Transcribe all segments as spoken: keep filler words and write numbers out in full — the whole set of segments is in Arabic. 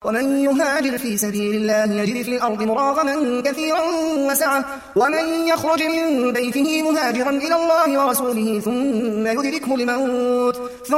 ومن يهاجر في سبيل الله يجد في الأرض مراغما كثيرا وسعة ومن يخرج من بيته مهاجرا إلى الله ورسوله ثم يدركه الموت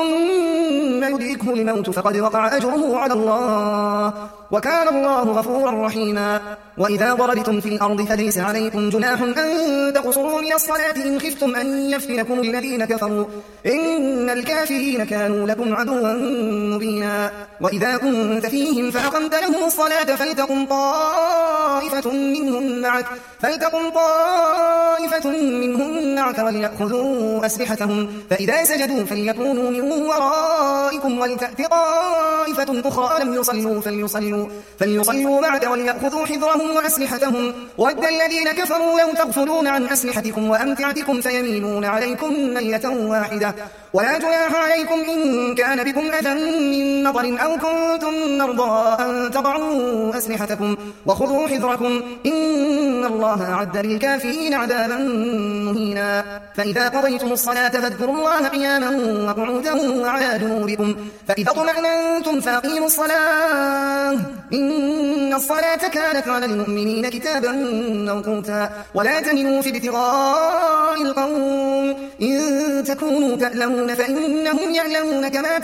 ثم يدركه الموت فقد وقع أجره على الله وكان الله غفورا رحيما. وإذا ضربتم في الأرض فليس عليكم جناح أن تقصروا من الصلاة إن خفتم أن يفتنكم الذين كفروا إن الكافرين كانوا لكم عدوا مبينا. وإذا كنت فيهم فأقمت لهم الصلاة فلتقم طائفة منهم معك فلتقم طائفة منهم معك وليأخذوا أسلحتهم فإذا سجدوا فليكونوا من ورائكم ولتأت طائفة أخرى لم يصلوا فليصلوا, فليصلوا معك وليأخذوا حذرهم وأسلحتهم ود الذين كفروا لو تغفلون عن أسلحتكم وأمتعتكم فيميلون عليكم ميلة واحدة ولا جناح عليكم إن كان بكم أذى من مطر أو كنتم مرضى أن تضعوا أسلحتكم وخذوا حذركم إن الله أعد للكافرين عذابا مهينا. فإذا قضيتم الصلاة فاذكروا الله قياما وقعودا وعلى جنوبكم فإذا اطمأننتم فأقيموا الصلاة إن الصلاة كانت على المؤمنين كتابا موقوتا ولا تهنوا في ابتغاء القوم إن تكونوا تألمون فإنهم يعلمون كما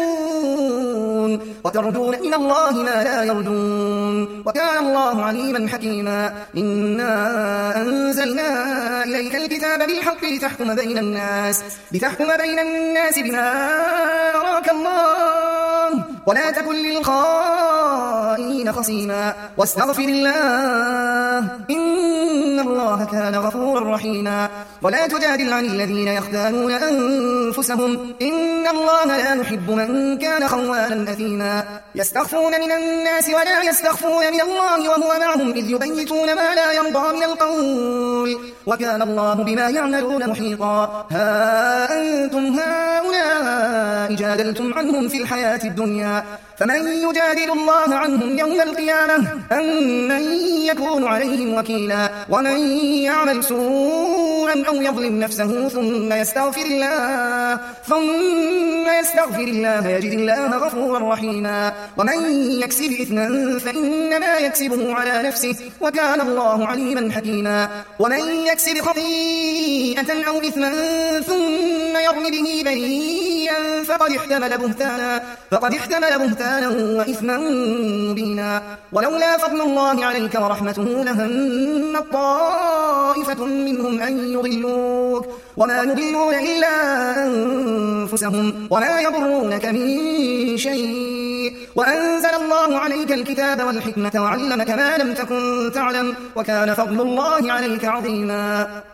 تعلمون وترجون إلى الله ما لا يرجون وكان الله عليما حكيما. إنا أنزلنا إليك الكتاب بالحق لتحكم بين الناس لتحكم بين الناس بما أراك الله ولا تكن للخائنين خصيما واستغفر الله إن الله كان غفورا رحيما. ولا تجادل عن الذين يختانون أنفسهم إن الله لا يحب من كان خوانا أثيما. يستخفون من الناس ولا يستخفون من الله وهو معهم إذ يبيتون ما لا يرضى من القول وكان الله بما يعملون محيطا. ها أنتم هؤلاء جادلتم عنهم في الحياة الدنيا فمن يجادل الله عنهم يوم القيامة أم من يكون عليهم وكيلا. ومن يعمل سوءا أو يظلم نفسه ثم يستغفر الله ثم يستغفر الله يجد الله غفورا رحيما. ومن يكسب إثما فإنما يكسبه على نفسه وكان الله عليما حكيما. ومن يكسب خطيئة أو إثما ثم يرم به بريئا فقد احتمل بهتانا فقد احتمل بهتانا وإثما مبينا. ولولا فضل الله عليك ورحمته لهم طائفة منهم أن يضلوك وما يضلون إلا أنفسهم وما يضرونك من شيء وأنزل الله عليك الكتاب والحكمة وعلمك ما لم تكن تعلم وكان فضل الله عليك عظيما.